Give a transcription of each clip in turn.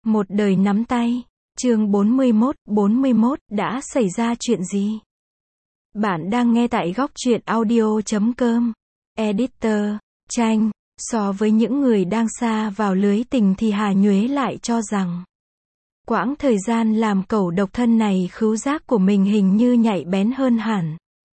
Một đời nắm tay. Chương 41 đã xảy ra chuyện gì? Bạn đang nghe tại góc truyện audio.com. Editor, Tranh. So với những người đang sa vào lưới tình thì Hà Nhuế lại cho rằng quãng thời gian làm cẩu độc thân này khứu giác của mình hình như nhạy bén hơn hẳn.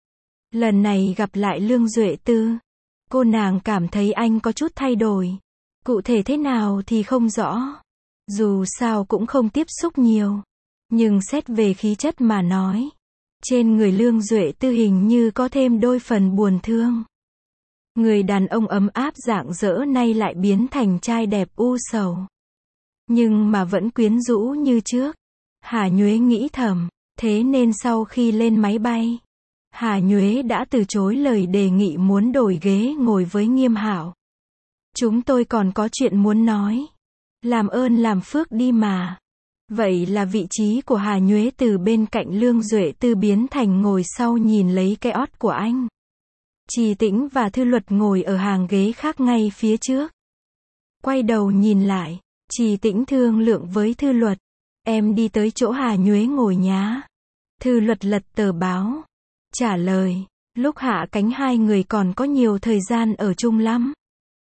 Lần này gặp lại Lương Duệ Tư, cô nàng cảm thấy anh có chút thay đổi. Cụ thể thế nào thì không rõ. Dù sao cũng không tiếp xúc nhiều. Nhưng xét về khí chất mà nói, trên người Lương Duệ Tư hình như có thêm đôi phần buồn thương. Người đàn ông ấm áp rạng rỡ nay lại biến thành trai đẹp u sầu. Nhưng mà vẫn quyến rũ như trước. Hà Nhuế nghĩ thầm, thế nên sau khi lên máy bay, Hà Nhuế đã từ chối lời đề nghị muốn đổi ghế ngồi với Nghiêm Hạo. Chúng tôi còn có chuyện muốn nói. Làm ơn làm phước đi mà. Vậy là vị trí của Hà Nhuế từ bên cạnh Lương Duệ Tư biến thành ngồi sau nhìn lấy cái ót của anh. Trì Tĩnh và Thư Luật ngồi ở hàng ghế khác ngay phía trước. Quay đầu nhìn lại, Trì Tĩnh thương lượng với Thư Luật. Em đi tới chỗ Hà Nhuế ngồi nhá. Thư Luật lật tờ báo. Trả lời, lúc hạ cánh hai người còn có nhiều thời gian ở chung lắm.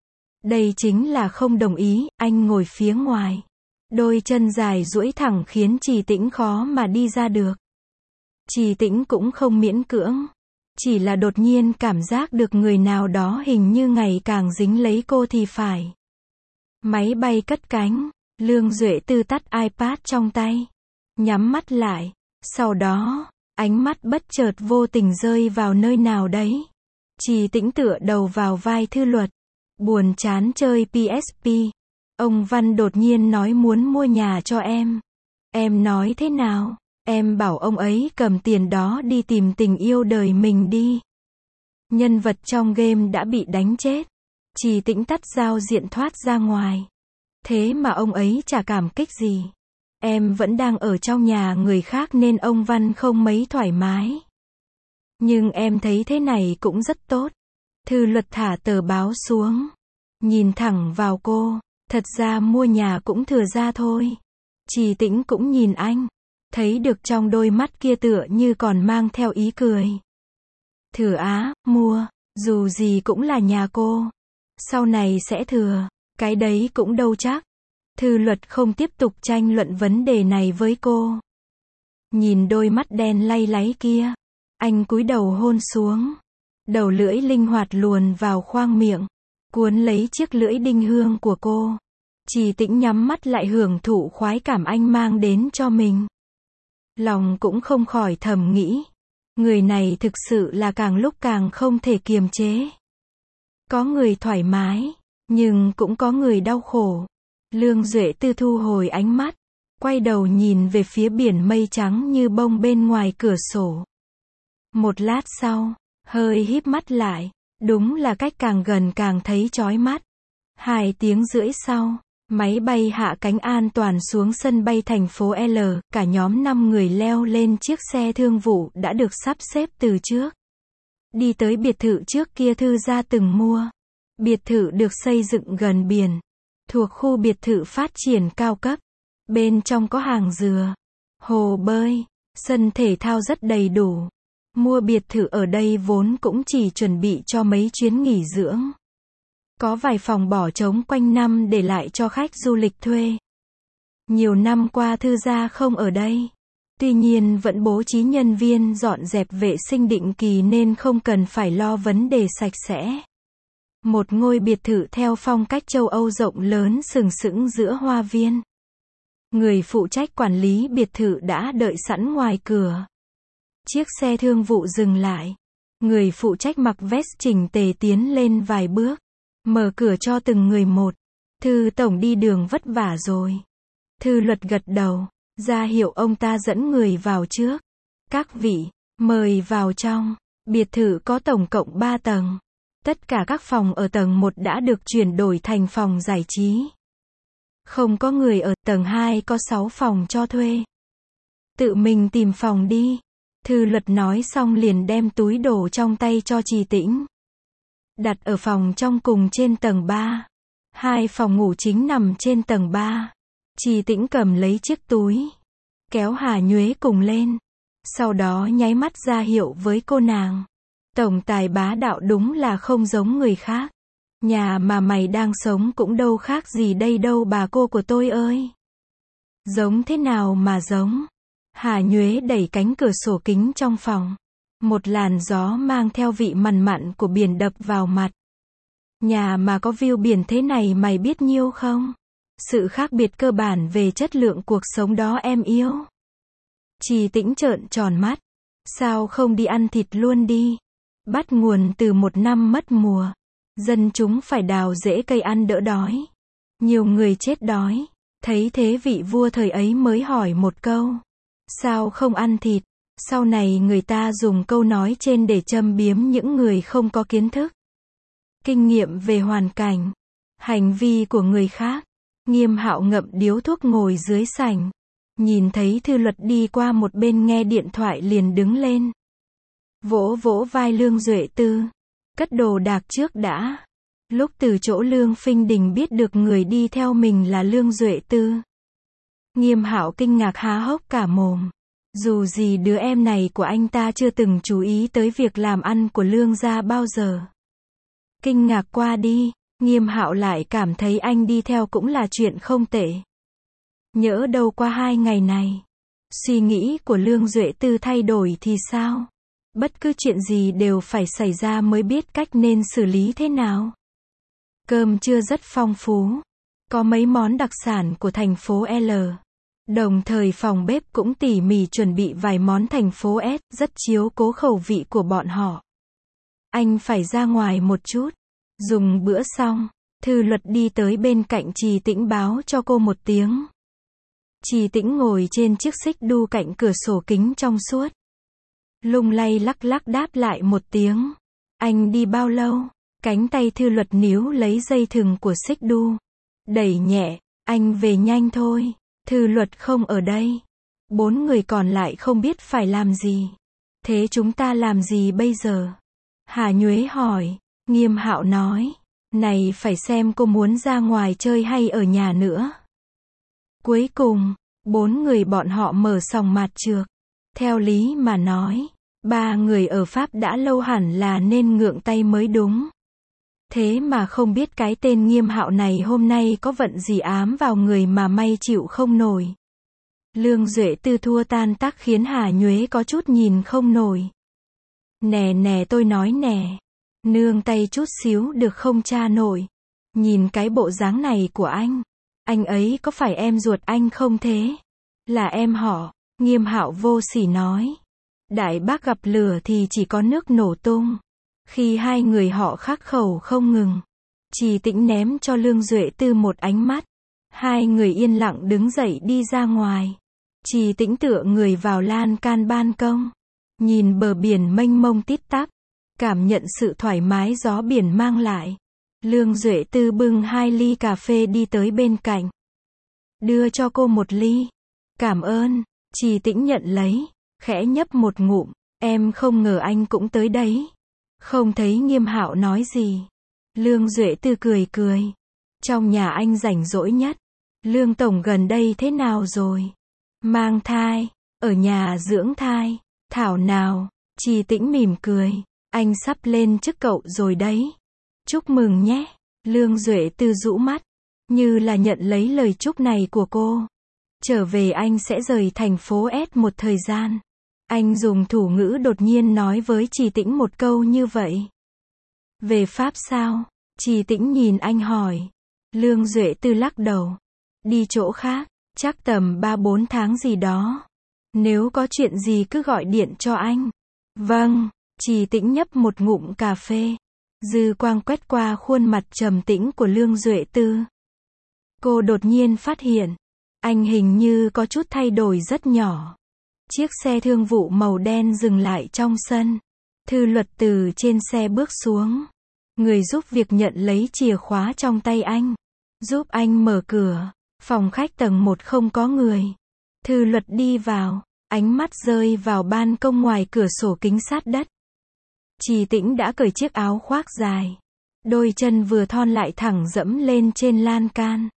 Đây chính là không đồng ý, anh ngồi phía ngoài. Đôi chân dài duỗi thẳng khiến Trì Tĩnh khó mà đi ra được. Trì Tĩnh cũng không miễn cưỡng. Chỉ là đột nhiên cảm giác được người nào đó hình như ngày càng dính lấy cô thì phải. Máy bay cất cánh, Lương Duệ Tư tắt iPad trong tay. Nhắm mắt lại. Sau đó, ánh mắt bất chợt vô tình rơi vào nơi nào đấy. Trì Tĩnh tựa đầu vào vai Thư Luật. Buồn chán chơi PSP. Ông Văn đột nhiên nói muốn mua nhà cho em. Em nói thế nào? Em bảo ông ấy cầm tiền đó đi tìm tình yêu đời mình đi. Nhân vật trong game đã bị đánh chết. Trì Tĩnh tắt giao diện thoát ra ngoài. Thế mà ông ấy chả cảm kích gì. Em vẫn đang ở trong nhà người khác nên ông Văn không mấy thoải mái. Nhưng em thấy thế này cũng rất tốt. Thư Luật thả tờ báo xuống. Nhìn thẳng vào cô. Thật ra mua nhà cũng thừa ra thôi. Trì Tĩnh cũng nhìn anh. Thấy được trong đôi mắt kia tựa như còn mang theo ý cười. Thừa á, mua. Dù gì cũng là nhà cô. Sau này sẽ thừa. Cái đấy cũng đâu chắc. Thư Luật không tiếp tục tranh luận vấn đề này với cô. Nhìn đôi mắt đen lay láy kia. Anh cúi đầu hôn xuống. Đầu lưỡi linh hoạt luồn vào khoang miệng. Cuốn lấy chiếc lưỡi đinh hương của cô. Trì Tĩnh nhắm mắt lại hưởng thụ khoái cảm anh mang đến cho mình. Lòng cũng không khỏi thầm nghĩ. Người này thực sự là càng lúc càng không thể kiềm chế. Có người thoải mái, nhưng cũng có người đau khổ. Lương Duệ Tư thu hồi ánh mắt. Quay đầu nhìn về phía biển mây trắng như bông bên ngoài cửa sổ. Một lát sau, hơi híp mắt lại. Đúng là cách càng gần càng thấy chói mắt. 2 tiếng rưỡi sau, máy bay hạ cánh an toàn xuống sân bay thành phố L. Cả nhóm 5 người leo lên chiếc xe thương vụ đã được sắp xếp từ trước. Đi tới biệt thự trước kia Thư gia từng mua. Biệt thự được xây dựng gần biển. Thuộc khu biệt thự phát triển cao cấp. Bên trong có hàng dừa, hồ bơi, sân thể thao rất đầy đủ. Mua biệt thự ở đây vốn cũng chỉ chuẩn bị cho mấy chuyến nghỉ dưỡng. Có vài phòng bỏ trống quanh năm để lại cho khách du lịch thuê. Nhiều năm qua Thư gia không ở đây. Tuy nhiên vẫn bố trí nhân viên dọn dẹp vệ sinh định kỳ nên không cần phải lo vấn đề sạch sẽ. Một ngôi biệt thự theo phong cách châu Âu rộng lớn sừng sững giữa hoa viên. Người phụ trách quản lý biệt thự đã đợi sẵn ngoài cửa. Chiếc xe thương vụ dừng lại. Người phụ trách mặc vest chỉnh tề tiến lên vài bước. Mở cửa cho từng người một. Thư tổng đi đường vất vả rồi. Thư Luật gật đầu. Ra hiệu ông ta dẫn người vào trước. Các vị, mời vào trong. Biệt thự có tổng cộng 3 tầng. Tất cả các phòng ở tầng 1 đã được chuyển đổi thành phòng giải trí. Không có người ở tầng 2 có 6 phòng cho thuê. Tự mình tìm phòng đi. Thư Luật nói xong liền đem túi đồ trong tay cho Trì Tĩnh. Đặt ở phòng trong cùng trên tầng 3. 2 phòng ngủ chính nằm trên tầng 3. Trì Tĩnh cầm lấy chiếc túi, kéo Hà Nhuế cùng lên, sau đó nháy mắt ra hiệu với cô nàng. Tổng tài bá đạo đúng là không giống người khác. Nhà mà mày đang sống cũng đâu khác gì đây đâu bà cô của tôi ơi. Giống thế nào mà giống? Hà Nhuế đẩy cánh cửa sổ kính trong phòng. Một làn gió mang theo vị mặn mặn của biển đập vào mặt. Nhà mà có view biển thế này mày biết nhiêu không? Sự khác biệt cơ bản về chất lượng cuộc sống đó em yêu. Trì Tĩnh trợn tròn mắt. Sao không đi ăn thịt luôn đi? Bắt nguồn từ một năm mất mùa. Dân chúng phải đào rễ cây ăn đỡ đói. Nhiều người chết đói. Thấy thế vị vua thời ấy mới hỏi một câu. Sao không ăn thịt? Sau này người ta dùng câu nói trên để châm biếm những người không có kiến thức, kinh nghiệm về hoàn cảnh, hành vi của người khác. Nghiêm Hạo ngậm điếu thuốc ngồi dưới sảnh. Nhìn thấy Thư Luật đi qua một bên nghe điện thoại liền đứng lên. Vỗ vỗ vai Lương Duệ Tư. Cất đồ đạc trước đã. Lúc từ chỗ Lương Phinh Đình biết được người đi theo mình là Lương Duệ Tư. Nghiêm Hạo kinh ngạc há hốc cả mồm. Dù gì đứa em này của anh ta chưa từng chú ý tới việc làm ăn của Lương gia bao giờ. Kinh ngạc qua đi, Nghiêm Hạo lại cảm thấy anh đi theo cũng là chuyện không tệ. Nhỡ đâu qua 2 ngày này, suy nghĩ của Lương Duệ Tư thay đổi thì sao? Bất cứ chuyện gì đều phải xảy ra mới biết cách nên xử lý thế nào. Cơm trưa rất phong phú. Có mấy món đặc sản của thành phố L. Đồng thời phòng bếp cũng tỉ mỉ chuẩn bị vài món thành phố S, rất chiếu cố khẩu vị của bọn họ. Anh phải ra ngoài một chút. Dùng bữa xong, Thư Luật đi tới bên cạnh Trì Tĩnh báo cho cô một tiếng. Trì Tĩnh ngồi trên chiếc xích đu cạnh cửa sổ kính trong suốt. Lung lay lắc lắc đáp lại một tiếng. Anh đi bao lâu? Cánh tay Thư Luật níu lấy dây thừng của xích đu. Đẩy nhẹ, anh về nhanh thôi. Thư Luật không ở đây. 4 người còn lại không biết phải làm gì. Thế chúng ta làm gì bây giờ? Hà Nhuế hỏi. Nghiêm Hạo nói. Này phải xem cô muốn ra ngoài chơi hay ở nhà nữa. Cuối cùng, 4 người bọn họ mở sòng mạt trược. Theo lý mà nói, 3 người ở Pháp đã lâu hẳn là nên ngượng tay mới đúng. Thế mà không biết cái tên Nghiêm Hạo này hôm nay có vận gì ám vào người mà may chịu không nổi. Lương Duệ Tư thua tan tác khiến Hà Nhuế có chút nhìn không nổi. Nè nè tôi nói nè. Nương tay chút xíu được không cha nội. Nhìn cái bộ dáng này của anh ấy có phải em ruột anh không thế? Là em họ, Nghiêm Hạo vô sỉ nói. Đại bác gặp lửa thì chỉ có nước nổ tung. Khi hai người họ khắc khẩu không ngừng, Trì Tĩnh ném cho Lương Duệ Tư một ánh mắt. Hai người yên lặng đứng dậy đi ra ngoài. Trì Tĩnh tựa người vào lan can ban công, nhìn bờ biển mênh mông tít tắp, cảm nhận sự thoải mái gió biển mang lại. Lương Duệ Tư bưng 2 ly cà phê đi tới bên cạnh, đưa cho cô 1 ly. Cảm ơn. Trì Tĩnh nhận lấy, khẽ nhấp một ngụm. Em không ngờ anh cũng tới đấy. Không thấy Nghiêm Hạo nói gì. Lương Duệ Tư cười cười. Trong nhà anh rảnh rỗi nhất. Lương tổng gần đây thế nào rồi? Mang thai, ở nhà dưỡng thai. Thảo nào. Trì Tĩnh mỉm cười. Anh sắp lên chức cậu rồi đấy. Chúc mừng nhé. Lương Duệ Tư rũ mắt, như là nhận lấy lời chúc này của cô. Trở về anh sẽ rời thành phố S một thời gian. Anh dùng thủ ngữ đột nhiên nói với Trì Tĩnh một câu như vậy. Về Pháp sao? Trì Tĩnh nhìn anh hỏi. Lương Duệ Tư lắc đầu. Đi chỗ khác, chắc tầm 3-4 tháng gì đó. Nếu có chuyện gì cứ gọi điện cho anh. Vâng. Trì Tĩnh nhấp một ngụm cà phê. Dư quang quét qua khuôn mặt trầm tĩnh của Lương Duệ Tư. Cô đột nhiên phát hiện, anh hình như có chút thay đổi rất nhỏ. Chiếc xe thương vụ màu đen dừng lại trong sân. Thư Luật từ trên xe bước xuống. Người giúp việc nhận lấy chìa khóa trong tay anh, giúp anh mở cửa. Phòng khách tầng 1 không có người. Thư Luật đi vào, ánh mắt rơi vào ban công ngoài cửa sổ kính sát đất. Trì Tĩnh đã cởi chiếc áo khoác dài. Đôi chân vừa thon lại thẳng dẫm lên trên lan can.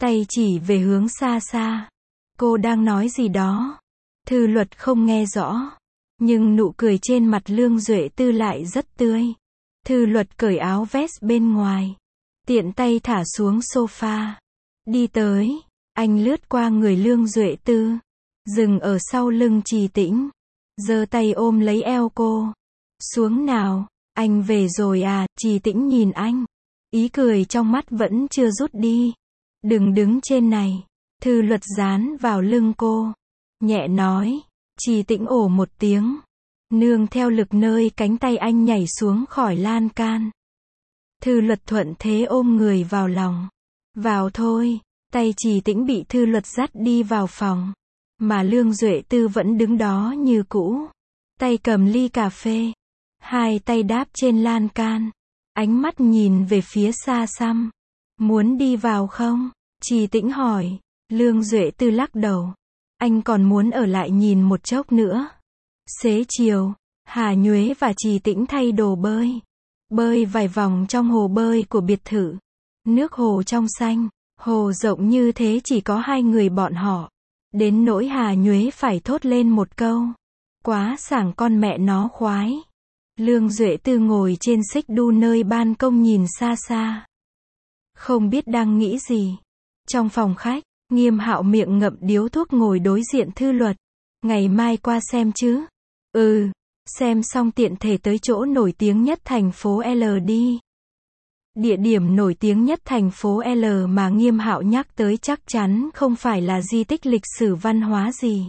tay chỉ về hướng xa xa. Cô đang nói gì đó. Thư Luật không nghe rõ. Nhưng nụ cười trên mặt Lương Duệ Tư lại rất tươi. Thư Luật cởi áo vest bên ngoài. Tiện tay thả xuống sofa. Đi tới. Anh lướt qua người Lương Duệ Tư. Dừng ở sau lưng Trì Tĩnh. Giơ tay ôm lấy eo cô. Xuống nào. Anh về rồi à, Trì Tĩnh nhìn anh. Ý cười trong mắt vẫn chưa rút đi. Đừng đứng trên này. Thư Luật dán vào lưng cô. Nhẹ nói. Trì Tĩnh ồ một tiếng. Nương theo lực nơi cánh tay anh nhảy xuống khỏi lan can. Thư Luật thuận thế ôm người vào lòng. Vào thôi. Tay Trì Tĩnh bị Thư Luật dắt đi vào phòng. Mà Lương Duệ Tư vẫn đứng đó như cũ. Tay cầm ly cà phê. Hai tay đáp trên lan can. Ánh mắt nhìn về phía xa xăm. Muốn đi vào không? Trì Tĩnh hỏi. Lương Duệ Tư lắc đầu. Anh còn muốn ở lại nhìn một chốc nữa. Xế chiều, Hà Nhuế và Trì Tĩnh thay đồ bơi. Bơi vài vòng trong hồ bơi của biệt thự. Nước hồ trong xanh, hồ rộng như thế chỉ có hai người bọn họ. Đến nỗi Hà Nhuế phải thốt lên một câu. Quá sảng con mẹ nó khoái. Lương Duệ Tư ngồi trên xích đu nơi ban công nhìn xa xa. Không biết đang nghĩ gì. Trong phòng khách, Nghiêm Hạo miệng ngậm điếu thuốc ngồi đối diện Thư Luật. Ngày mai qua xem chứ? Ừ, xem xong tiện thể tới chỗ nổi tiếng nhất thành phố L đi. Địa điểm nổi tiếng nhất thành phố L mà Nghiêm Hạo nhắc tới chắc chắn không phải là di tích lịch sử văn hóa gì.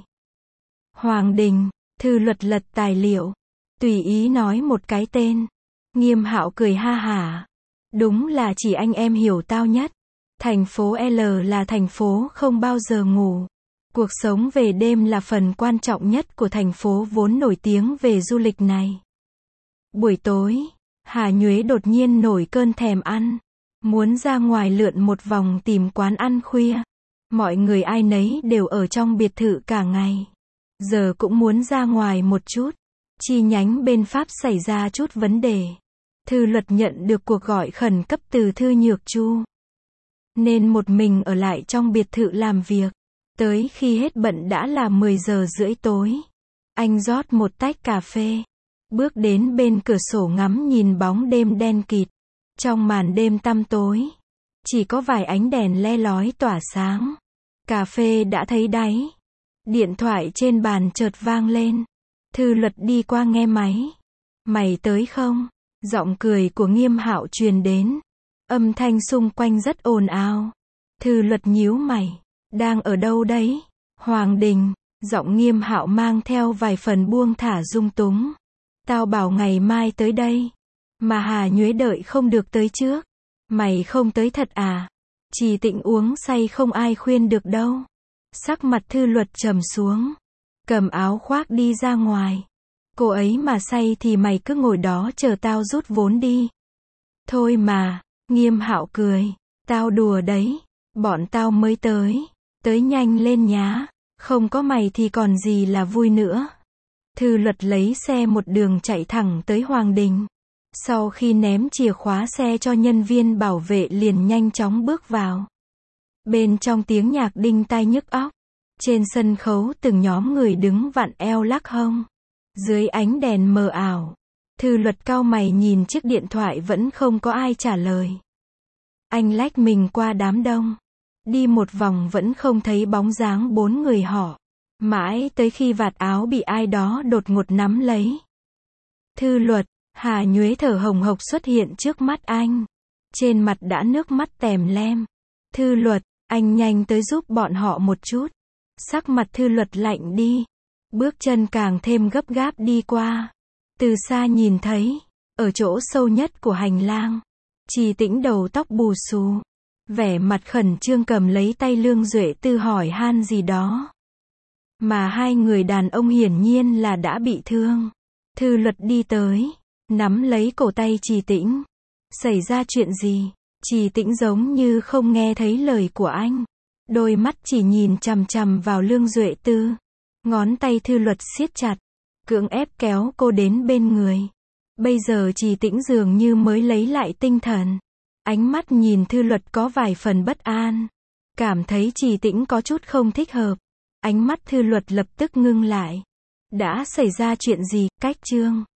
Hoàng Đình. Thư Luật lật tài liệu. Tùy ý nói một cái tên. Nghiêm Hạo cười ha hả. Đúng là chỉ anh em hiểu tao nhất. Thành phố L là thành phố không bao giờ ngủ. Cuộc sống về đêm là phần quan trọng nhất của thành phố vốn nổi tiếng về du lịch này. Buổi tối, Hà Nhuế đột nhiên nổi cơn thèm ăn. Muốn ra ngoài lượn một vòng tìm quán ăn khuya. Mọi người ai nấy đều ở trong biệt thự cả ngày. Giờ cũng muốn ra ngoài một chút. Chi nhánh bên Pháp xảy ra chút vấn đề. Thư Luật nhận được cuộc gọi khẩn cấp từ Thư Nhược Chu. Nên một mình ở lại trong biệt thự làm việc. Tới khi hết bận đã là 10 giờ rưỡi tối. Anh rót một tách cà phê. Bước đến bên cửa sổ ngắm nhìn bóng đêm đen kịt. Trong màn đêm tăm tối. Chỉ có vài ánh đèn le lói tỏa sáng. Cà phê đã thấy đáy. Điện thoại trên bàn chợt vang lên. Thư Luật đi qua nghe máy. Mày tới không? Giọng cười của Nghiêm Hạo truyền đến. Âm thanh xung quanh rất ồn ào. Thư Luật nhíu mày. Đang ở đâu đấy? Hoàng Đình. Giọng Nghiêm Hạo mang theo vài phần buông thả dung túng. Tao bảo ngày mai tới đây. Mà Hà Nhuế đợi không được tới trước. Mày không tới thật à? Trì Tĩnh uống say không ai khuyên được đâu. Sắc mặt Thư Luật trầm xuống. Cầm áo khoác đi ra ngoài. Cô ấy mà say thì mày cứ ngồi đó chờ tao rút vốn đi. Thôi mà, Nghiêm Hạo cười. Tao đùa đấy. Bọn tao mới tới. Tới nhanh lên nhá. Không có mày thì còn gì là vui nữa. Thư Luật lấy xe một đường chạy thẳng tới Hoàng Đình. Sau khi ném chìa khóa xe cho nhân viên bảo vệ liền nhanh chóng bước vào. Bên trong tiếng nhạc đinh tai nhức óc. Trên sân khấu từng nhóm người đứng vặn eo lắc hông. Dưới ánh đèn mờ ảo. Thư Luật cau mày nhìn chiếc điện thoại vẫn không có ai trả lời. Anh lách mình qua đám đông. Đi một vòng vẫn không thấy bóng dáng bốn người họ. Mãi tới khi vạt áo bị ai đó đột ngột nắm lấy. Thư Luật. Hà Nhuế thở hồng hộc xuất hiện trước mắt anh. Trên mặt đã nước mắt tèm lem. Thư Luật, anh nhanh tới giúp bọn họ một chút. Sắc mặt Thư Luật lạnh đi. Bước chân càng thêm gấp gáp đi qua. Từ xa nhìn thấy, ở chỗ sâu nhất của hành lang, Trì Tĩnh đầu tóc bù xù. Vẻ mặt khẩn trương cầm lấy tay Lương Duệ Tư hỏi han gì đó. Mà hai người đàn ông hiển nhiên là đã bị thương. Thư Luật đi tới. Nắm lấy cổ tay Trì Tĩnh. Xảy ra chuyện gì? Trì Tĩnh giống như không nghe thấy lời của anh. Đôi mắt chỉ nhìn chằm chằm vào Lương Duệ Tư. Ngón tay Thư Luật siết chặt. Cưỡng ép kéo cô đến bên người. Bây giờ Trì Tĩnh dường như mới lấy lại tinh thần. Ánh mắt nhìn Thư Luật có vài phần bất an. Cảm thấy Trì Tĩnh có chút không thích hợp. Ánh mắt Thư Luật lập tức ngưng lại. Đã xảy ra chuyện gì, Cách Trương?